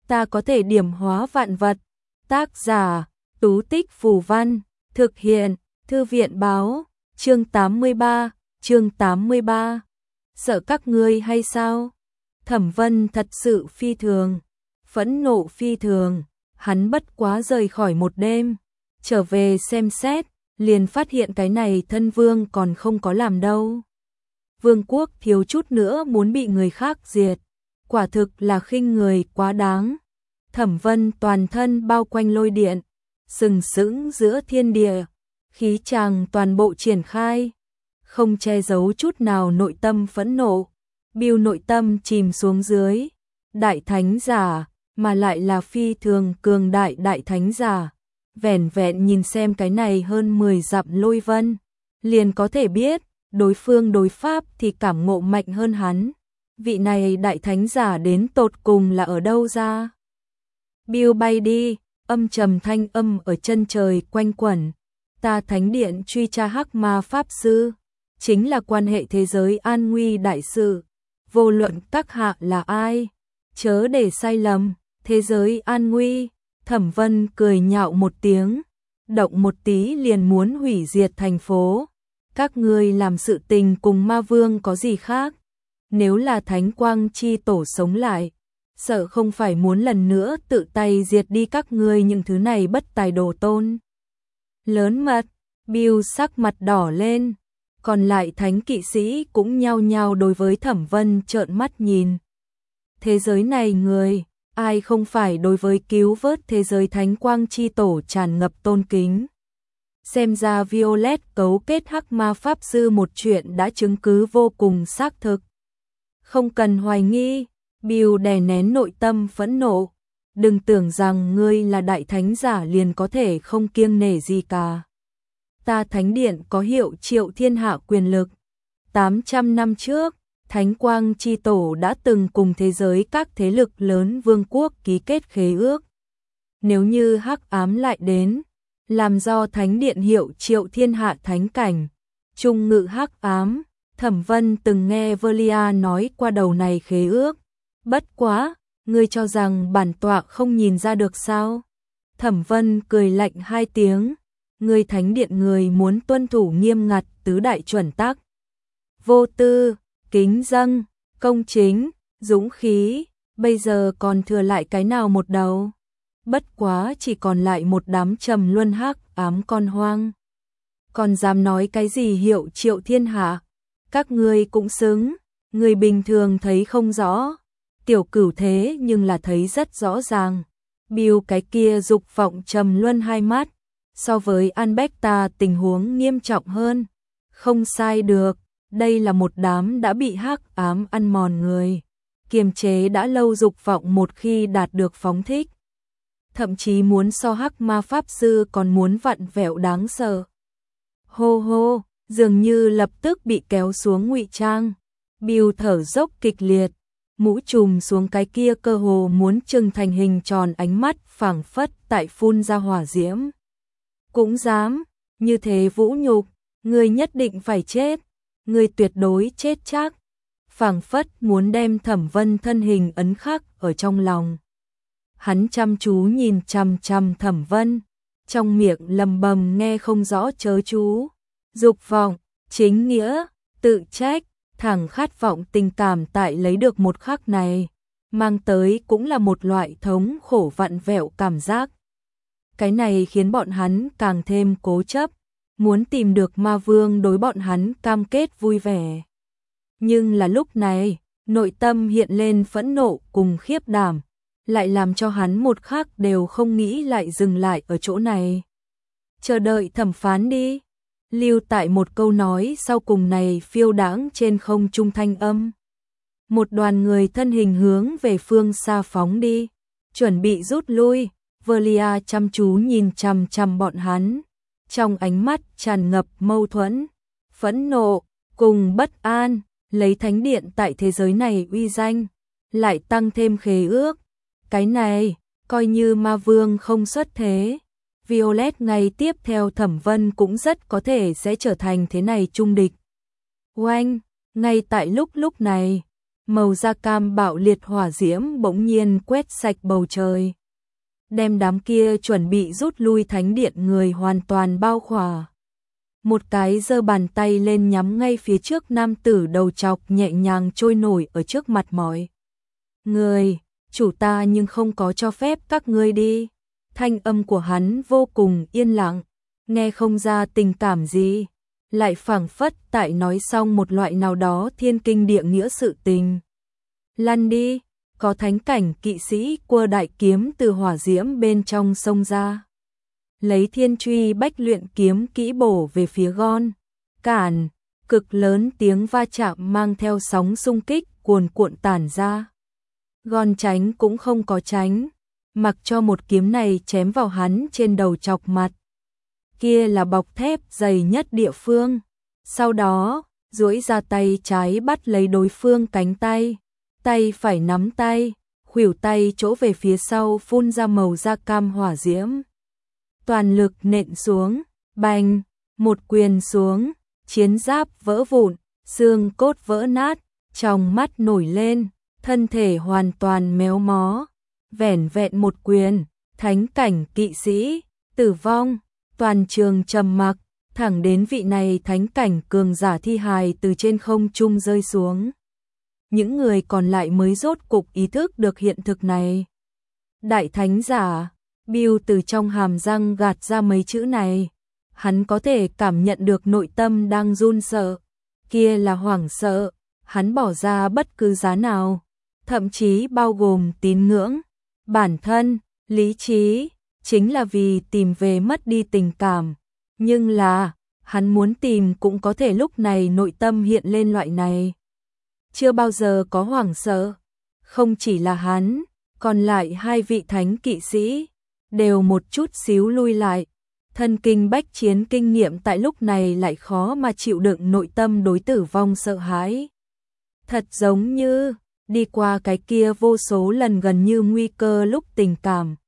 ta có thể điểm hóa vạn vật. Tác giả, Tú Tích Phù Văn, thực hiện, Thư viện báo, chương 83. Sợ các ngươi hay sao? Thẩm Vân thật sự phi thường, phẫn nộ phi thường, hắn bất quá rời khỏi một đêm, trở về xem xét, liền phát hiện cái này thân vương còn không có làm đâu. Vương quốc thiếu chút nữa muốn bị người khác diệt, quả thực là khinh người quá đáng. Thẩm Vân toàn thân bao quanh lôi điện, sừng sững giữa thiên địa, khí tràng toàn bộ triển khai, không che giấu chút nào nội tâm phẫn nộ. Biêu nội tâm chìm xuống dưới, đại thánh giả, mà lại là phi thường cường đại đại thánh giả. Vẻn vẹn nhìn xem cái này hơn 10 dặm lôi vân, liền có thể biết, đối phương đối pháp thì cảm ngộ mạnh hơn hắn. Vị này đại thánh giả đến tột cùng là ở đâu ra? Biêu bay đi, âm trầm thanh âm ở chân trời quanh quẩn. Ta thánh điện truy tra hắc ma pháp sư, chính là quan hệ thế giới an nguy đại sự. Vô luận các hạ là ai, chớ để sai lầm, thế giới an nguy. Thẩm Vân cười nhạo một tiếng, động một tí liền muốn hủy diệt thành phố. Các ngươi làm sự tình cùng ma vương có gì khác? Nếu là Thánh Quang chi tổ sống lại, sợ không phải muốn lần nữa tự tay diệt đi các ngươi những thứ này bất tài đồ tôn. Lớn mật, Bill sắc mặt đỏ lên, còn lại thánh kỵ sĩ cũng nhao nhao đối với Thẩm Vân trợn mắt nhìn. Thế giới này người, ai không phải đối với cứu vớt thế giới Thánh Quang chi tổ tràn ngập tôn kính. Xem ra Violet cấu kết hắc ma pháp sư một chuyện đã chứng cứ vô cùng xác thực. Không cần hoài nghi, Bill đè nén nội tâm phẫn nộ. Đừng tưởng rằng ngươi là đại thánh giả liền có thể không kiêng nể gì cả. Ta thánh điện có hiệu triệu thiên hạ quyền lực. 800 năm trước, Thánh Quang chi tổ đã từng cùng thế giới các thế lực lớn vương quốc ký kết khế ước. Nếu như hắc ám lại đến, làm do thánh điện hiệu triệu thiên hạ thánh cảnh, trung ngự hắc ám. Thẩm Vân từng nghe Velia nói qua đầu này khế ước. Bất quá, ngươi cho rằng bản tọa không nhìn ra được sao? Thẩm Vân cười lạnh hai tiếng. Ngươi thánh điện người muốn tuân thủ nghiêm ngặt tứ đại chuẩn tắc. Vô tư, kính dâng, công chính, dũng khí, bây giờ còn thừa lại cái nào một đầu? Bất quá chỉ còn lại một đám trầm luân hắc ám con hoang. Còn dám nói cái gì hiệu triệu thiên hạ? Các ngươi cũng xứng, người bình thường thấy không rõ, tiểu cửu thế nhưng là thấy rất rõ ràng. Bill cái kia dục vọng trầm luân hai mắt, so với Albecta tình huống nghiêm trọng hơn. Không sai được, đây là một đám đã bị hắc ám ăn mòn người, kiềm chế đã lâu dục vọng một khi đạt được phóng thích. Thậm chí muốn so hắc ma pháp sư còn muốn vặn vẹo đáng sợ. Hô hô, dường như lập tức bị kéo xuống ngụy trang. Bill thở dốc kịch liệt, mũ trùm xuống cái kia cơ hồ muốn trừng thành hình tròn ánh mắt phảng phất tại phun ra hỏa diễm. Cũng dám, như thế vũ nhục, ngươi nhất định phải chết, ngươi tuyệt đối chết chắc. Phảng phất muốn đem Thẩm Vân thân hình ấn khắc ở trong lòng. Hắn chăm chú nhìn chằm chằm Thẩm Vân, trong miệng lầm bầm nghe không rõ chớ chú. Dục vọng, chính nghĩa, tự trách, thẳng khát vọng tình cảm tại lấy được một khắc này, mang tới cũng là một loại thống khổ vặn vẹo cảm giác. Cái này khiến bọn hắn càng thêm cố chấp, muốn tìm được ma vương đối bọn hắn cam kết vui vẻ. Nhưng là lúc này, nội tâm hiện lên phẫn nộ cùng khiếp đảm, lại làm cho hắn một khắc đều không nghĩ lại dừng lại ở chỗ này. Chờ đợi thẩm phán đi. Lưu tại một câu nói sau cùng này phiêu đãng trên không trung thanh âm. Một đoàn người thân hình hướng về phương xa phóng đi, chuẩn bị rút lui. Velia chăm chú nhìn chằm chằm bọn hắn, trong ánh mắt tràn ngập mâu thuẫn, phẫn nộ, cùng bất an, lấy thánh điện tại thế giới này uy danh, lại tăng thêm khế ước. Cái này, coi như ma vương không xuất thế, Violet ngày tiếp theo Thẩm Vân cũng rất có thể sẽ trở thành thế này trung địch. Oanh, ngay tại lúc này, màu da cam bạo liệt hỏa diễm bỗng nhiên quét sạch bầu trời, đem đám kia chuẩn bị rút lui thánh điện người hoàn toàn bao khỏa. Một cái giơ bàn tay lên nhắm ngay phía trước nam tử đầu trọc nhẹ nhàng trôi nổi ở trước mặt mọi người. Chủ ta nhưng không có cho phép các ngươi đi. Thanh âm của hắn vô cùng yên lặng, nghe không ra tình cảm gì, lại phảng phất tại nói xong một loại nào đó thiên kinh địa nghĩa sự tình. Lăn đi, có thánh cảnh kỵ sĩ quơ đại kiếm từ hỏa diễm bên trong sông ra. Lấy thiên truy bách luyện kiếm kỹ bổ về phía Gon. Cản, cực lớn tiếng va chạm mang theo sóng xung kích cuồn cuộn tản ra. Gon tránh cũng không có tránh, mặc cho một kiếm này chém vào hắn trên đầu chọc mặt. Kia là bọc thép dày nhất địa phương. Sau đó, duỗi ra tay trái bắt lấy đối phương cánh tay, tay phải nắm tay, khuỷu tay chỗ về phía sau phun ra màu da cam hỏa diễm. Toàn lực nện xuống, bành, một quyền xuống, chiến giáp vỡ vụn, xương cốt vỡ nát, trong mắt nổi lên, thân thể hoàn toàn méo mó. Vẻn vẹn một quyền, thánh cảnh kỵ sĩ tử vong. Toàn trường trầm mặc, thẳng đến vị này thánh cảnh cường giả thi hài từ trên không trung rơi xuống. Những người còn lại mới rốt cục ý thức được hiện thực này. Đại thánh giả, Bill từ trong hàm răng gạt ra mấy chữ này. Hắn có thể cảm nhận được nội tâm đang run sợ. Kia là hoảng sợ, hắn bỏ ra bất cứ giá nào, thậm chí bao gồm tín ngưỡng, bản thân, lý trí, chính là vì tìm về mất đi tình cảm. Nhưng là, hắn muốn tìm cũng có thể lúc này nội tâm hiện lên loại này. Chưa bao giờ có hoảng sợ, không chỉ là hắn, còn lại hai vị thánh kỵ sĩ, đều một chút xíu lui lại. Thân kinh bách chiến kinh nghiệm tại lúc này lại khó mà chịu đựng nội tâm đối tử vong sợ hãi. Thật giống như, đi qua cái kia vô số lần gần như nguy cơ lúc tình cảm.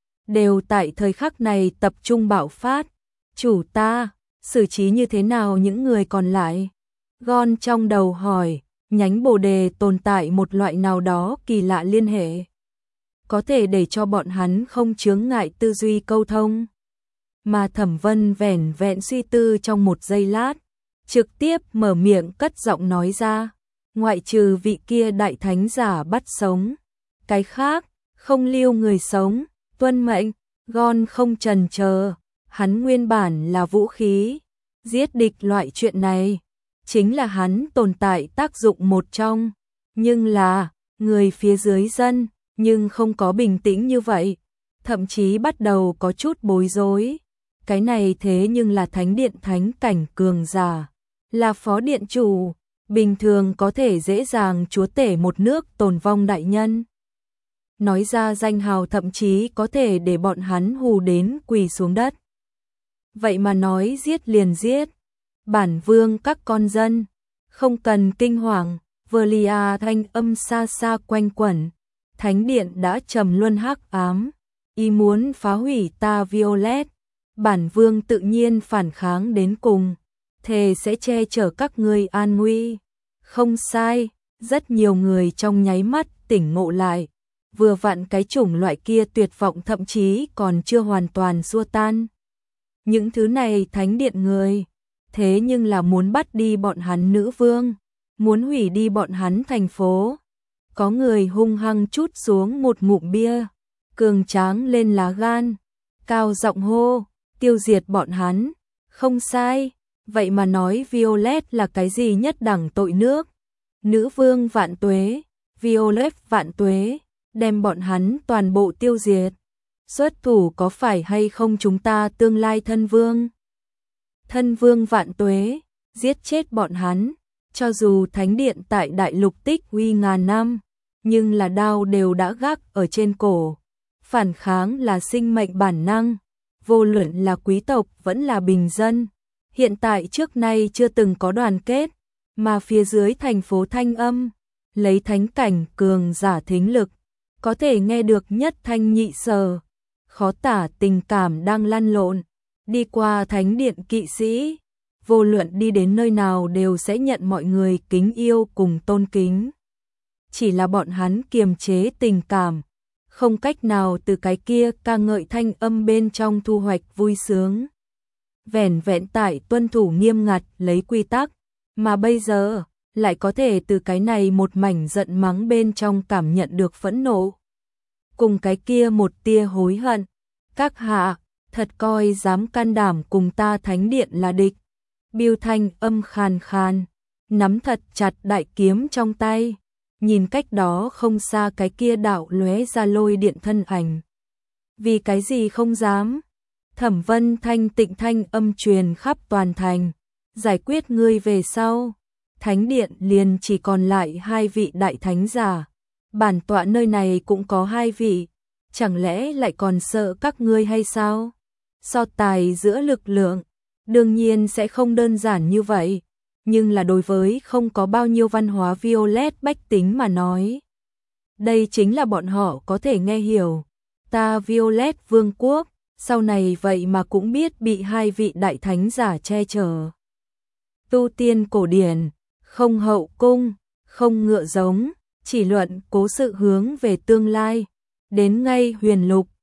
Đều tại thời khắc này tập trung bạo phát. Chủ ta, xử trí như thế nào những người còn lại? Gon trong đầu hỏi, nhánh bồ đề tồn tại một loại nào đó kỳ lạ liên hệ. Có thể để cho bọn hắn không chướng ngại tư duy câu thông. Mà Thẩm Vân vẻn vẹn suy tư trong một giây lát, trực tiếp mở miệng cất giọng nói ra, ngoại trừ vị kia đại thánh giả bắt sống, cái khác, không lưu người sống, tuân mệnh. Gon không chần chờ, hắn nguyên bản là vũ khí, giết địch loại chuyện này, chính là hắn tồn tại tác dụng một trong, nhưng là, người phía dưới dân, nhưng không có bình tĩnh như vậy, thậm chí bắt đầu có chút bối rối. Cái này thế nhưng là thánh điện thánh cảnh cường giả, là phó điện chủ, bình thường có thể dễ dàng chúa tể một nước tồn vong đại nhân. Nói ra danh hào thậm chí có thể để bọn hắn hù đến quỳ xuống đất. Vậy mà nói giết liền giết. Bản vương các con dân, không cần kinh hoàng. Velia thanh âm xa xa quanh quẩn. Thánh điện đã trầm luân hắc ám, ý muốn phá hủy ta Violet. Bản vương tự nhiên phản kháng đến cùng, thề sẽ che chở các ngươi an nguy. Không sai, rất nhiều người trong nháy mắt tỉnh ngộ lại. Vừa vặn cái chủng loại kia tuyệt vọng thậm chí còn chưa hoàn toàn xua tan. Những thứ này thánh điện người, thế nhưng là muốn bắt đi bọn hắn nữ vương, muốn hủy đi bọn hắn thành phố. Có người hung hăng trút xuống một ngụm bia, cường tráng lên lá gan, cao giọng hô, tiêu diệt bọn hắn. Không sai, vậy mà nói Violet là cái gì nhất đẳng tội nước. Nữ vương vạn tuế, Violet vạn tuế. Đem bọn hắn toàn bộ tiêu diệt. Xuất thủ có phải hay không chúng ta tương lai thân vương? Thân vương vạn tuế, giết chết bọn hắn. Cho dù thánh điện tại đại lục tích uy ngàn năm, nhưng là đao đều đã gác ở trên cổ. Phản kháng là sinh mệnh bản năng, vô luận là quý tộc vẫn là bình dân. Hiện tại trước nay chưa từng có đoàn kết, mà phía dưới thành phố thanh âm, lấy thánh cảnh cường giả thính lực, có thể nghe được nhất thanh nhị sở, khó tả tình cảm đang lăn lộn, đi qua thánh điện kỵ sĩ, vô luận đi đến nơi nào đều sẽ nhận mọi người kính yêu cùng tôn kính. chỉ là bọn hắn kiềm chế tình cảm, không cách nào từ cái kia ca ngợi thanh âm bên trong thu hoạch vui sướng. Vẻn vẹn tại tuân thủ nghiêm ngặt lấy quy tắc, mà bây giờ lại có thể từ cái này một mảnh giận mắng bên trong cảm nhận được phẫn nộ. Cùng cái kia một tia hối hận. Các hạ, thật coi dám can đảm cùng ta thánh điện là địch. Bưu thanh âm khàn khàn, nắm thật chặt đại kiếm trong tay, nhìn cách đó không xa cái kia đạo lóe ra lôi điện thân ảnh. Vì cái gì không dám? Thẩm Vân thanh tịnh thanh âm truyền khắp toàn thành, giải quyết ngươi về sau, thánh điện liền chỉ còn lại 2 vị đại thánh giả. Bản tọa nơi này cũng có 2 vị, chẳng lẽ lại còn sợ các ngươi hay sao? So tài giữa lực lượng, đương nhiên sẽ không đơn giản như vậy, nhưng là đối với không có bao nhiêu văn hóa Violet bách tính mà nói. Đây chính là bọn họ có thể nghe hiểu. Ta Violet Vương quốc, sau này vậy mà cũng biết bị 2 vị đại thánh giả che chở. Tu tiên cổ điển, không hậu cung, không ngựa giống, chỉ luận cố sự hướng về tương lai. Đến ngay huyền lục,